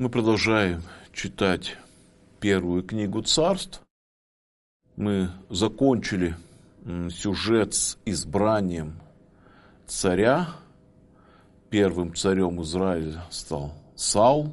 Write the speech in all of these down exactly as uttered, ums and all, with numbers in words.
Мы продолжаем читать первую книгу Царств. Мы закончили сюжет с избранием царя. Первым царем Израиля стал Саул.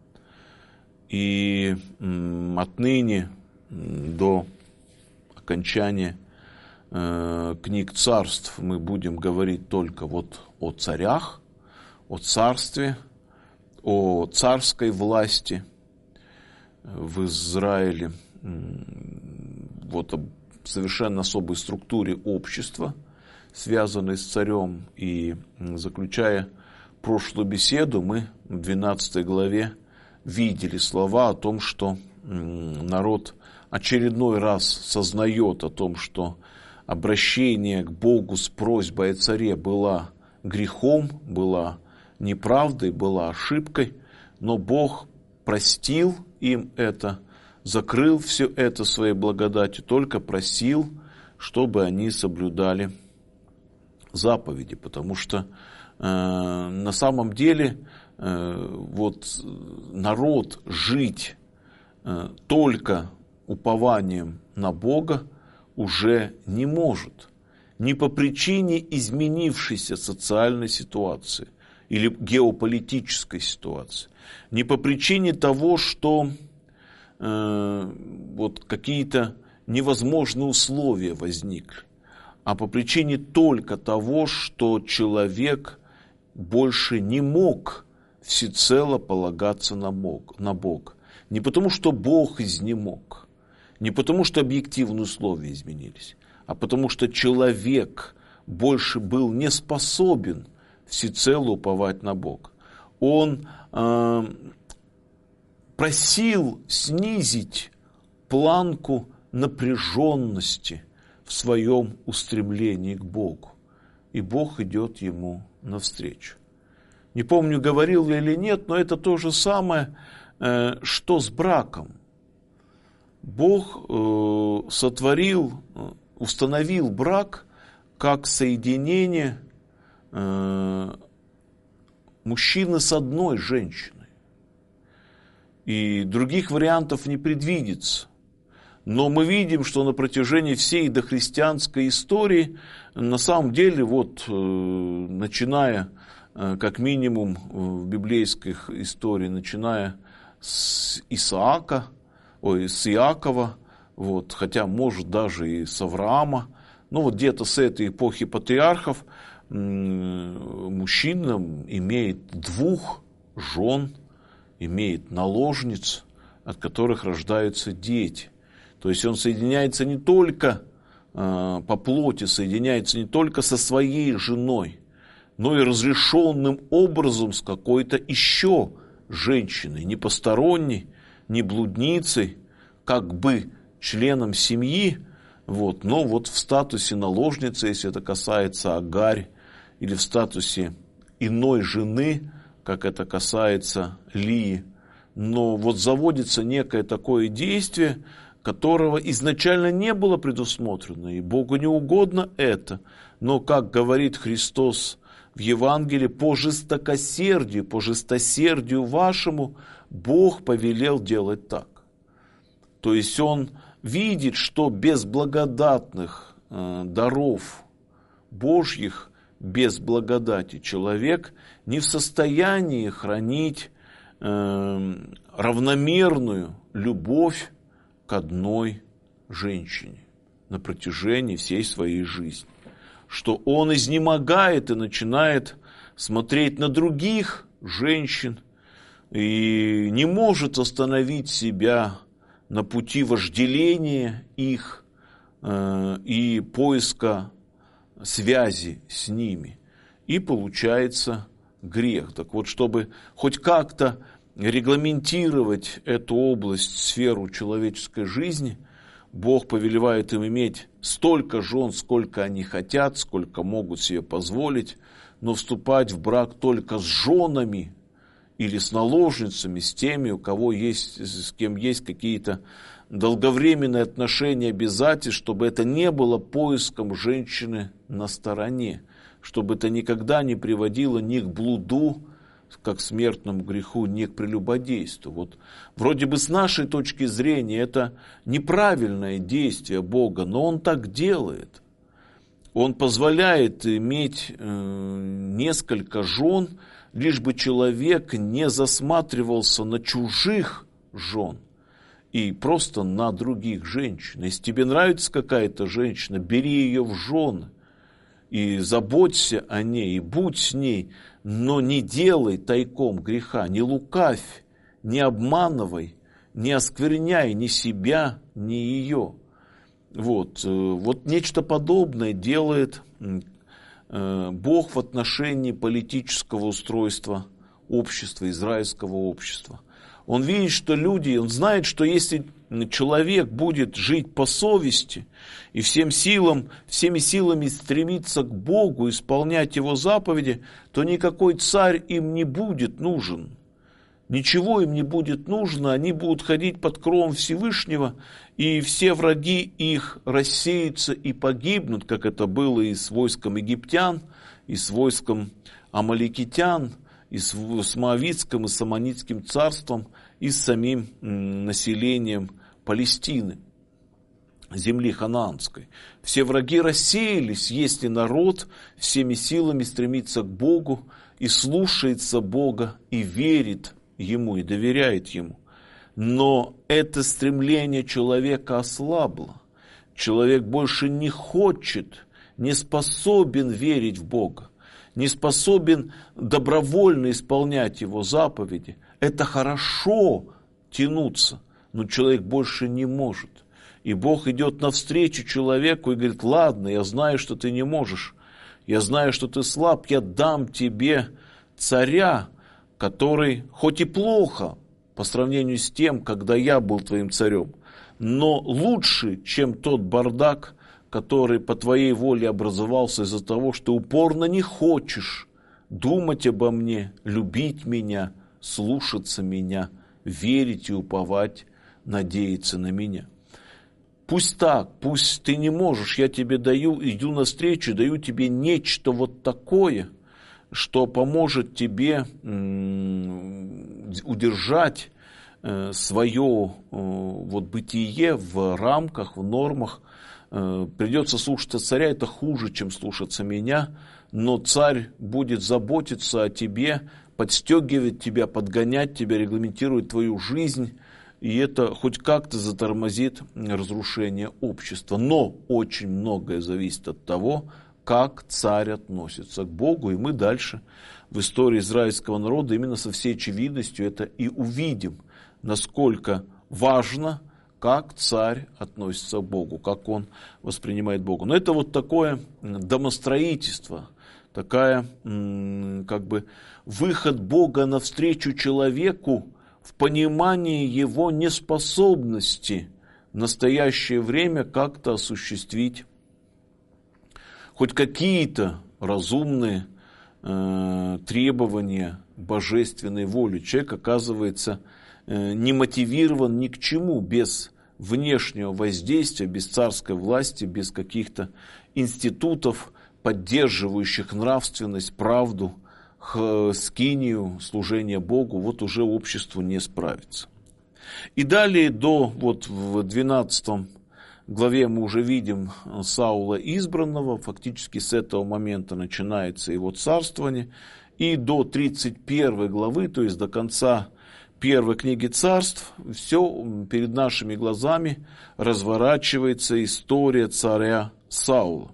И отныне до окончания книг Царств мы будем говорить только вот о царях, о царстве, о царской власти в Израиле, вот о совершенно особой структуре общества, связанной с царем. И заключая прошлую беседу, мы в двенадцатой главе видели слова о том, что народ очередной раз сознает о том, что обращение к Богу с просьбой о царе было грехом, было неправдой, была ошибкой, но Бог простил им это, закрыл все это своей благодатью, только просил, чтобы они соблюдали заповеди, потому что э, на самом деле э, вот народ жить э, только упованием на Бога уже не может, не по причине изменившейся социальной ситуации или геополитической ситуации, не по причине того, что э, вот какие-то невозможные условия возникли, а по причине только того, что человек больше не мог всецело полагаться на Бога, на Бога. Не потому, что Бог изнемог, не потому, что объективные условия изменились, а потому, что человек больше был не способен всецело уповать на Бога. Он э, просил снизить планку напряженности в своем устремлении к Богу. И Бог идет ему навстречу. Не помню, говорил я или нет, но это то же самое, э, что с браком. Бог э, сотворил, установил брак как соединение мужчины с одной женщиной. И других вариантов не предвидится. Но мы видим, что на протяжении всей дохристианской истории, на самом деле, вот, начиная, как минимум, в библейской истории, начиная с Исаака, ой, с Иакова, вот, хотя, может, даже и с Авраама, ну, вот где-то с этой эпохи патриархов, мужчина имеет двух жен, имеет наложниц, от которых рождаются дети. То есть он соединяется не только э, по плоти, соединяется не только со своей женой, но и разрешенным образом с какой-то еще женщиной, не посторонней, не блудницей, как бы членом семьи, вот, но вот в статусе наложницы, если это касается Агарь, или в статусе иной жены, как это касается Лии. Но вот заводится некое такое действие, которого изначально не было предусмотрено, и Богу не угодно это. Но, как говорит Христос в Евангелии, по жестокосердию, по жестосердию вашему Бог повелел делать так. То есть Он видит, что без благодатных э, даров Божьих, без благодати человек не в состоянии хранить э, равномерную любовь к одной женщине на протяжении всей своей жизни. Что он изнемогает и начинает смотреть на других женщин и не может остановить себя на пути вожделения их э, и поиска связи с ними. И получается грех. Так вот, чтобы хоть как-то регламентировать эту область, сферу человеческой жизни, Бог повелевает им иметь столько жен, сколько они хотят, сколько могут себе позволить, но вступать в брак только с женами или с наложницами, с теми, у кого есть, с кем есть какие-то долговременные отношения, обязательств, чтобы это не было поиском женщины на стороне, чтобы это никогда не приводило ни к блуду, как смертному греху, не к прелюбодейству. Вот вроде бы с нашей точки зрения это неправильное действие Бога, но Он так делает. Он позволяет иметь э, несколько жен, лишь бы человек не засматривался на чужих жен и просто на других женщин. Если тебе нравится какая-то женщина, бери ее в жены и заботься о ней, и будь с ней, но не делай тайком греха, не лукавь, не обманывай, не оскверняй ни себя, ни ее. Вот, вот нечто подобное делает Бог в отношении политического устройства общества, израильского общества. Он видит, что люди, он знает, что если человек будет жить по совести и всем силам, всеми силами стремиться к Богу, исполнять Его заповеди, то никакой царь им не будет нужен. Ничего им не будет нужно, они будут ходить под кровом Всевышнего, и все враги их рассеются и погибнут, как это было и с войском египтян, и с войском амаликитян, и с, с Моавитским, и с Аммонитским царством, и с самим населением Палестины, земли ханаанской. Все враги рассеялись, если народ всеми силами стремится к Богу и слушается Бога, и верит Ему, и доверяет Ему. Но это стремление человека ослабло. Человек больше не хочет, не способен верить в Бога, не способен добровольно исполнять Его заповеди. Это хорошо тянуться, но человек больше не может. И Бог идет навстречу человеку и говорит: ладно, я знаю, что ты не можешь, я знаю, что ты слаб, я дам тебе царя, который хоть и плохо по сравнению с тем, когда я был твоим царем, но лучше, чем тот бардак, который по твоей воле образовался из-за того, что ты упорно не хочешь думать обо мне, любить меня, слушаться меня, верить и уповать, надеяться на меня. Пусть так, пусть ты не можешь, я тебе даю, иду навстречу, даю тебе нечто вот такое, что поможет тебе удержать свое вот бытие в рамках, в нормах. Придется слушаться царя, это хуже, чем слушаться меня, но царь будет заботиться о тебе, подстегивать тебя, подгонять тебя, регламентировать твою жизнь, и это хоть как-то затормозит разрушение общества. Но очень многое зависит от того, как царь относится к Богу, и мы дальше в истории израильского народа именно со всей очевидностью это и увидим, насколько важно, как царь относится к Богу, как он воспринимает Бога. Но это вот такое домостроительство, такая как бы выход Бога навстречу человеку в понимании его неспособности в настоящее время как-то осуществить хоть какие-то разумные э, требования божественной воли. Человек оказывается э, не мотивирован ни к чему без внешнего воздействия, без царской власти, без каких-то институтов, поддерживающих нравственность, правду, скинию, служение Богу. Вот уже обществу не справится. И далее до вот в двенадцатой главе мы уже видим Саула избранного, фактически с этого момента начинается его царствование, и до тридцать первой главы, то есть до конца первой книги царств, все перед нашими глазами разворачивается история царя Саула.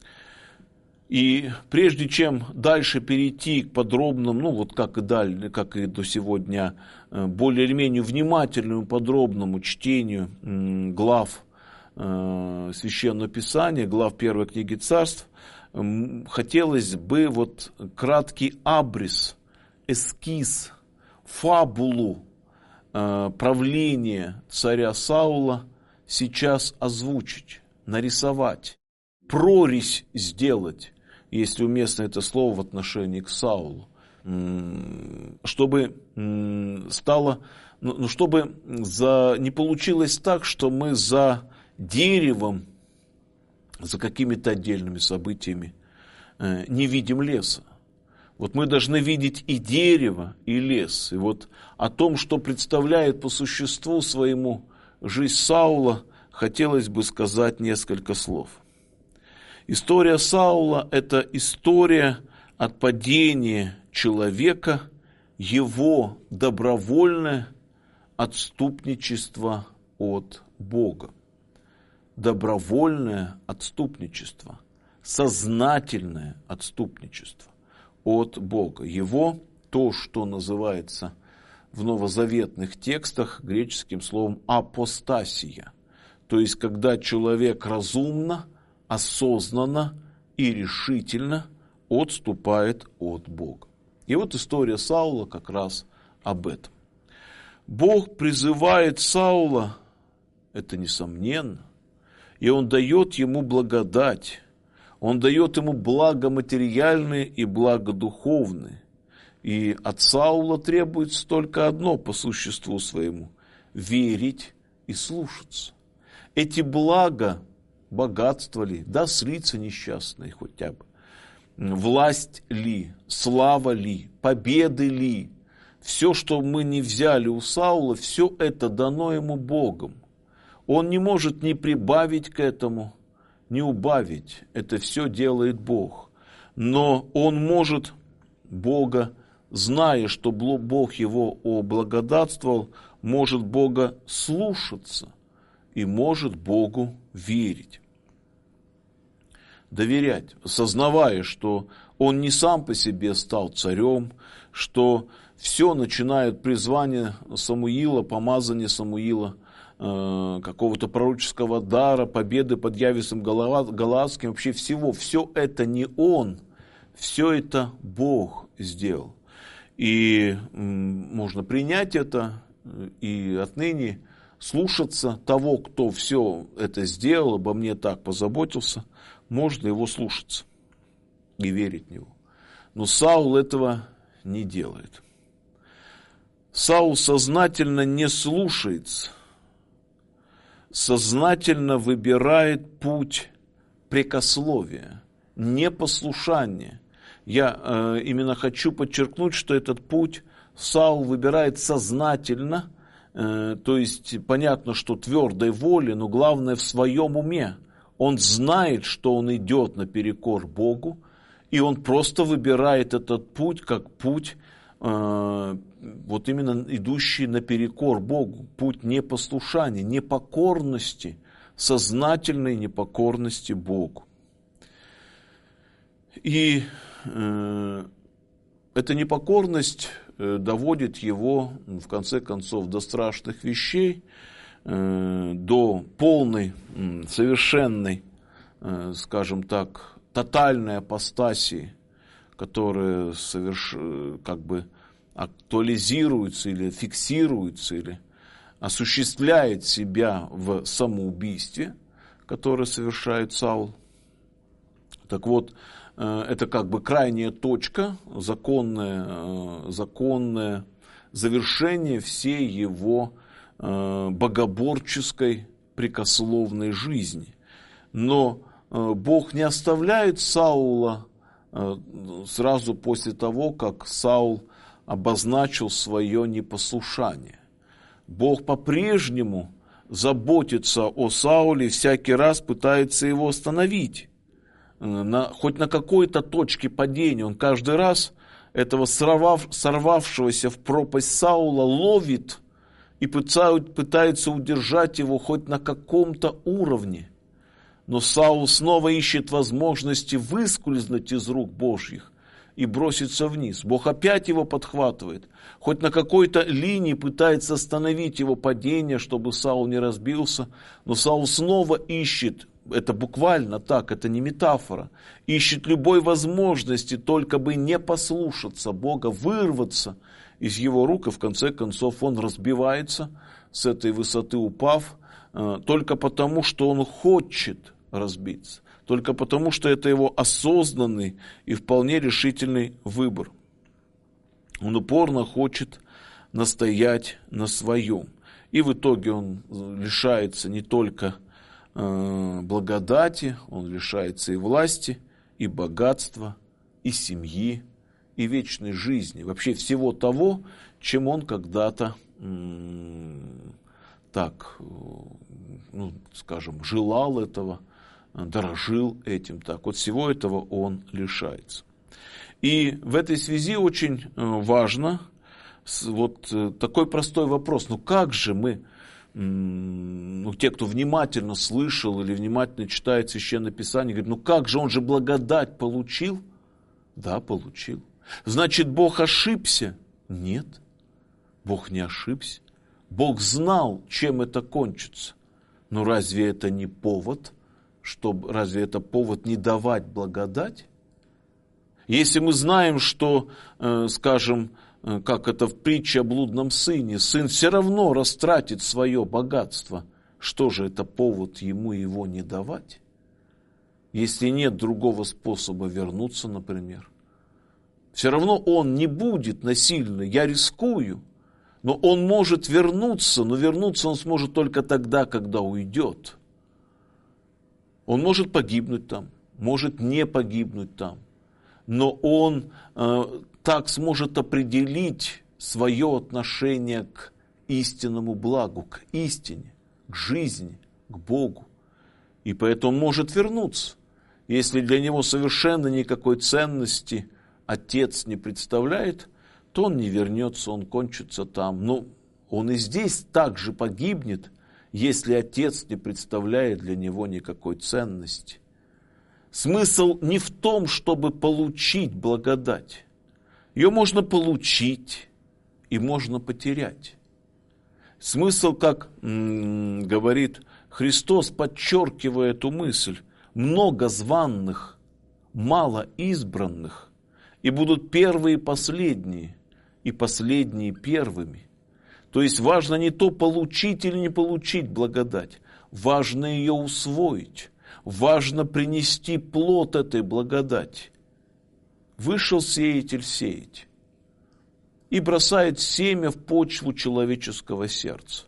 И прежде чем дальше перейти к подробному, ну вот как и, далее, как и до сегодня, более или менее внимательному, подробному чтению глав Священного Писания, глав первой книги царств, хотелось бы вот краткий абрис, эскиз, фабулу правления царя Саула сейчас озвучить, нарисовать, прорись сделать, если уместно это слово в отношении к Саулу, чтобы стало, ну, чтобы за, не получилось так, что мы за деревом, за какими-то отдельными событиями не видим леса. Вот мы должны видеть и дерево, и лес. И вот о том, что представляет по существу своему жизнь Саула, хотелось бы сказать несколько слов. История Саула – это история отпадения человека, его добровольное отступничество от Бога. Добровольное отступничество, сознательное отступничество от Бога. Его, то, что называется в новозаветных текстах греческим словом апостасия. То есть, когда человек разумно, осознанно и решительно отступает от Бога. И вот история Саула как раз об этом. Бог призывает Саула, это несомненно, и Он дает ему благодать, Он дает ему благо материальные и благо духовные. И от Саула требуется только одно по существу своему – верить и слушаться. Эти блага, богатство ли, да, срица несчастные хотя бы, власть ли, слава ли, победы ли, все, что мы не взяли у Саула, все это дано ему Богом. Он не может ни прибавить к этому, ни убавить. Это все делает Бог. Но он может Бога, зная, что Бог его облагодатствовал, может Бога слушаться и может Богу верить. Доверять, сознавая, что он не сам по себе стал царем, что все начинает призвание Самуила, помазание Самуила, э, какого-то пророческого дара, победы под Явисом Галаадским, вообще всего. Все это не он, все это Бог сделал. И м, можно принять это и отныне слушаться того, кто все это сделал, обо мне так позаботился, можно его слушаться и верить в него. Но Саул этого не делает. Саул сознательно не слушается, сознательно выбирает путь прекословия, непослушания. Я э, именно хочу подчеркнуть, что этот путь Саул выбирает сознательно, э, то есть понятно, что твердой воле, но главное в своем уме. Он знает, что он идет наперекор Богу, и он просто выбирает этот путь как путь, э, вот именно идущий наперекор Богу, путь непослушания, непокорности, сознательной непокорности Богу. И э, эта непокорность э, доводит его, в конце концов, до страшных вещей, э, до полной, э, совершенной, э, скажем так, тотальной апостасии, которая соверш... как бы актуализируется или фиксируется, или осуществляет себя в самоубийстве, которое совершает Саул. Так вот, это как бы крайняя точка, законное, законное завершение всей его богоборческой прекословной жизни. Но Бог не оставляет Саула сразу после того, как Саул обозначил свое непослушание. Бог по-прежнему заботится о Сауле, всякий раз пытается его остановить. На, хоть на какой-то точке падения он каждый раз этого сорвав, сорвавшегося в пропасть Саула ловит и пытается, пытается удержать его хоть на каком-то уровне. Но Саул снова ищет возможности выскользнуть из рук Божьих и броситься вниз. Бог опять его подхватывает. Хоть на какой-то линии пытается остановить его падение, чтобы Саул не разбился. Но Саул снова ищет, это буквально так, это не метафора, ищет любой возможности, только бы не послушаться Бога, вырваться из его рук. И в конце концов он разбивается с этой высоты, упав, только потому, что он хочет разбиться. Только потому, что это его осознанный и вполне решительный выбор. Он упорно хочет настоять на своем. И в итоге он лишается не только э, благодати, он лишается и власти, и богатства, и семьи, и вечной жизни, вообще всего того, чем он когда-то м- так, ну, скажем, желал этого, дорожил этим. Так вот, всего этого он лишается. И в этой связи очень важно вот такой простой вопрос. Ну как же мы, ну, те, кто внимательно слышал или внимательно читает Священное Писание, говорят, ну как же, он же благодать получил? Да, получил. Значит, Бог ошибся? Нет, Бог не ошибся. Бог знал, чем это кончится. Но разве это не повод, чтобы, разве это повод не давать благодать? Если мы знаем, что, э, скажем, э, как это в притче о блудном сыне, сын все равно растратит свое богатство, что же это повод ему его не давать? Если нет другого способа вернуться, например. Все равно он не будет насильно, я рискую, но он может вернуться, но вернуться он сможет только тогда, когда уйдет. Он может погибнуть там, может не погибнуть там. Но он э, так сможет определить свое отношение к истинному благу, к истине, к жизни, к Богу. И поэтому он может вернуться. Если для него совершенно никакой ценности Отец не представляет, то он не вернется, он кончится там. Но он и здесь также погибнет, если Отец не представляет для него никакой ценности. Смысл не в том, чтобы получить благодать. Ее можно получить и можно потерять. Смысл, как м- говорит Христос, подчеркивая эту мысль, много званных, мало избранных, и будут первые последние, и последние первыми. То есть важно не то, получить или не получить благодать, важно ее усвоить. Важно принести плод этой благодати. Вышел сеятель сеять и бросает семя в почву человеческого сердца.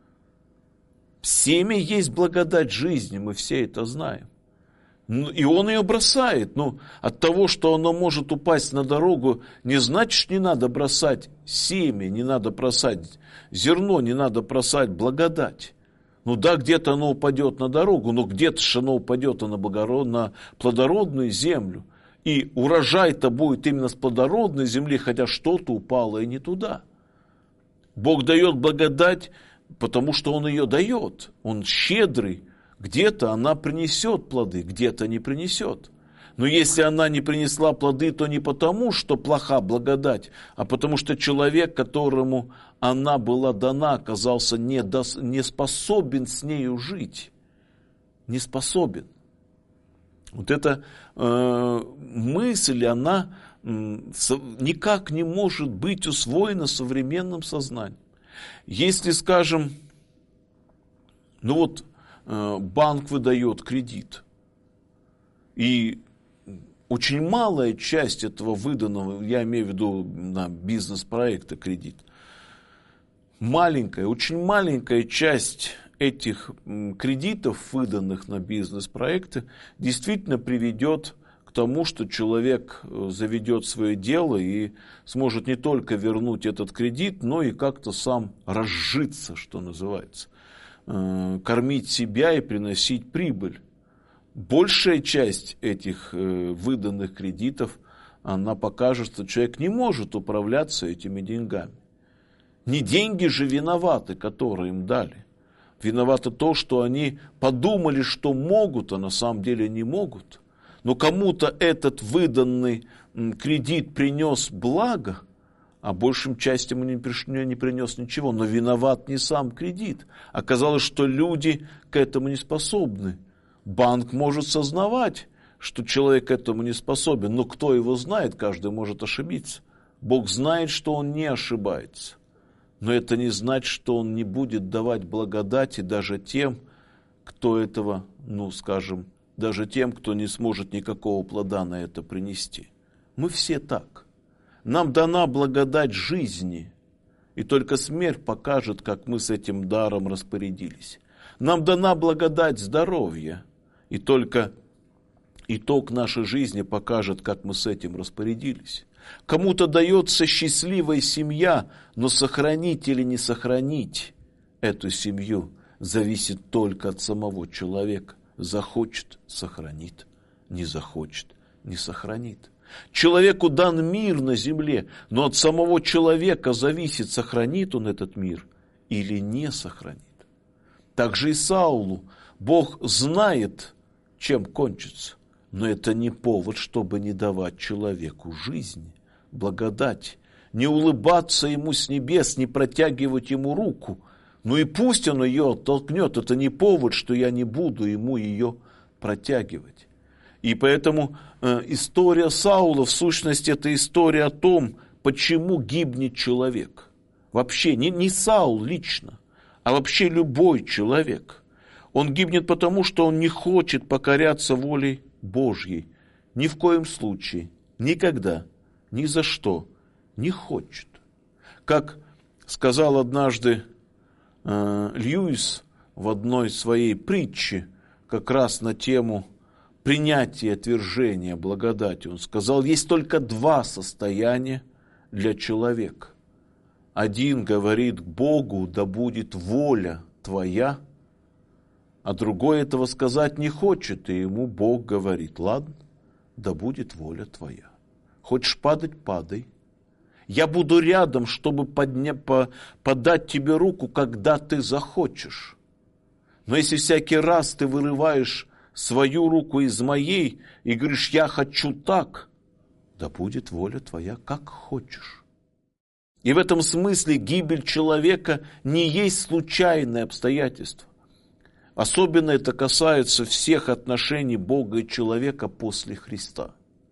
Семя есть благодать жизни, мы все это знаем. И он ее бросает. Но от того, что оно может упасть на дорогу, не значит, не надо бросать семя, не надо бросать зерно, не надо бросать благодать. Ну да, где-то оно упадет на дорогу, но где-то же оно упадет на, на плодородную землю. И урожай-то будет именно с плодородной земли, хотя что-то упало и не туда. Бог дает благодать, потому что Он ее дает. Он щедрый. Где-то она принесет плоды, где-то не принесет. Но если она не принесла плоды, то не потому, что плоха благодать, а потому что человек, которому она была дана, оказался не, дос, не способен с нею жить. Не способен. Вот эта э, мысль, она э, со, никак не может быть усвоена современным сознанием. Если, скажем, ну вот э, банк выдает кредит, и очень малая часть этого выданного, я имею в виду на бизнес-проекты кредит, маленькая, очень маленькая часть этих кредитов, выданных на бизнес-проекты, действительно приведет к тому, что человек заведет свое дело и сможет не только вернуть этот кредит, но и как-то сам разжиться, что называется, кормить себя и приносить прибыль. Большая часть этих выданных кредитов, она покажет, что человек не может управляться этими деньгами. Не деньги же виноваты, которые им дали. Виновато то, что они подумали, что могут, а на самом деле не могут. Но кому-то этот выданный кредит принес благо, а большим частям он не принес ничего. Но виноват не сам кредит. Оказалось, что люди к этому не способны. Банк может сознавать, что человек к этому не способен, но кто его знает, каждый может ошибиться. Бог знает, что он не ошибается. Но это не значит, что он не будет давать благодати даже тем, кто этого, ну скажем, даже тем, кто не сможет никакого плода на это принести. Мы все так. Нам дана благодать жизни, и только смерть покажет, как мы с этим даром распорядились. Нам дана благодать здоровья, и только итог нашей жизни покажет, как мы с этим распорядились. Кому-то дается счастливая семья, но сохранить или не сохранить эту семью зависит только от самого человека. Захочет – сохранит, не захочет – не сохранит. Человеку дан мир на земле, но от самого человека зависит, сохранит он этот мир или не сохранит. Так же и Саулу. Бог знает, чем кончится, но это не повод, чтобы не давать человеку жизни, благодать, не улыбаться ему с небес, не протягивать ему руку. Ну и пусть он ее оттолкнет, это не повод, что я не буду ему ее протягивать. И поэтому э, история Саула, в сущности, это история о том, почему гибнет человек. Вообще, не, не Саул лично, а вообще любой человек. Он гибнет потому, что он не хочет покоряться воле Божьей. Ни в коем случае, никогда, ни за что не хочет. Как сказал однажды э, Льюис в одной своей притче, как раз на тему принятия и отвержения благодати, он сказал, есть только два состояния для человека. Один говорит Богу, да будет воля твоя, а другой этого сказать не хочет, и ему Бог говорит, ладно, да будет воля твоя. Хочешь падать, падай. Я буду рядом, чтобы подня... по... подать тебе руку, когда ты захочешь. Но если всякий раз ты вырываешь свою руку из моей и говоришь, я хочу так, да будет воля твоя, как хочешь. И в этом смысле гибель человека не есть случайное обстоятельство. Особенно это касается всех отношений Бога и человека после Христа.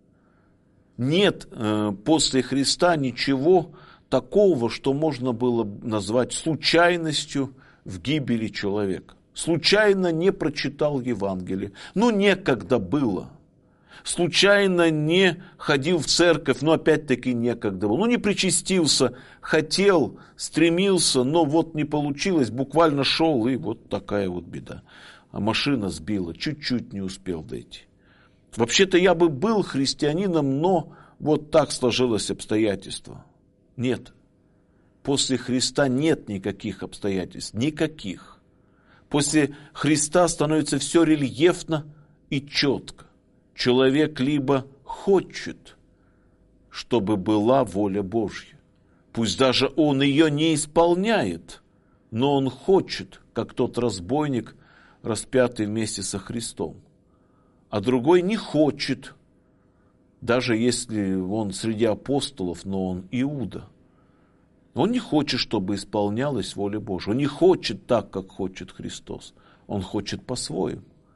Нет э, после Христа ничего такого, что можно было назвать случайностью в гибели человека. Случайно не прочитал Евангелие. Ну, некогда было. Случайно не ходил в церковь, но опять-таки некогда было. Ну, не причастился, хотел, стремился, но вот не получилось, буквально шел, и вот такая вот беда. А машина сбила, чуть-чуть не успел дойти. Вообще-то я бы был христианином, но вот так сложилось обстоятельство. Нет. После Христа нет никаких обстоятельств, никаких. После Христа становится все рельефно и четко. Человек либо хочет, чтобы была воля Божья. Пусть даже он ее не исполняет, но он хочет, как тот разбойник, распятый вместе со Христом. А другой не хочет, даже если он среди апостолов, но он Иуда. Он не хочет, чтобы исполнялась воля Божья. Он не хочет так, как хочет Христос. Он хочет по-своему.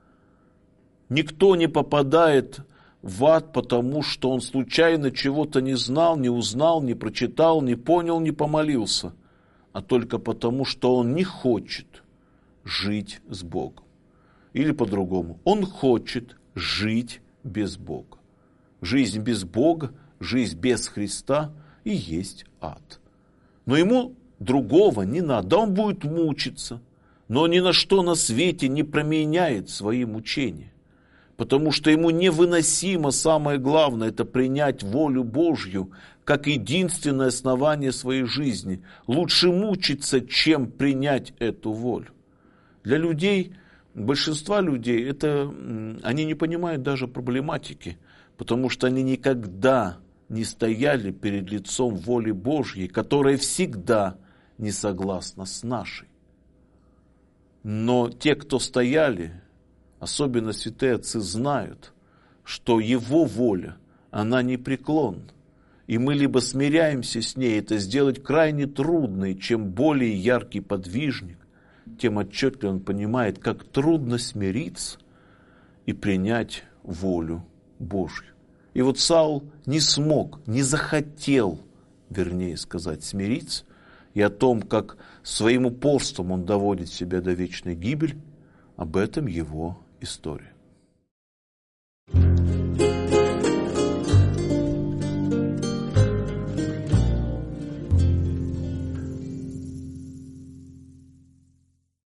Никто не попадает в ад, потому что он случайно чего-то не знал, не узнал, не прочитал, не понял, не помолился, а только потому, что он не хочет жить с Богом. Или по-другому, он хочет жить без Бога. Жизнь без Бога, жизнь без Христа и есть ад. Но ему другого не надо, да он будет мучиться, но ни на что на свете не променяет свои мучения. Потому что ему невыносимо, самое главное, это принять волю Божью как единственное основание своей жизни. Лучше мучиться, чем принять эту волю. Для людей, большинства людей, это, они не понимают даже проблематики, потому что они никогда не стояли перед лицом воли Божьей, которая всегда не согласна с нашей. Но те, кто стояли, особенно святые отцы, знают, что Его воля, она непреклонна. И мы либо смиряемся с ней, это сделать крайне трудно, и чем более яркий подвижник, тем отчетливее он понимает, как трудно смириться и принять волю Божью. И вот Саул не смог, не захотел, вернее сказать, смириться, и о том, как своим упорством он доводит себя до вечной гибели, об этом его история.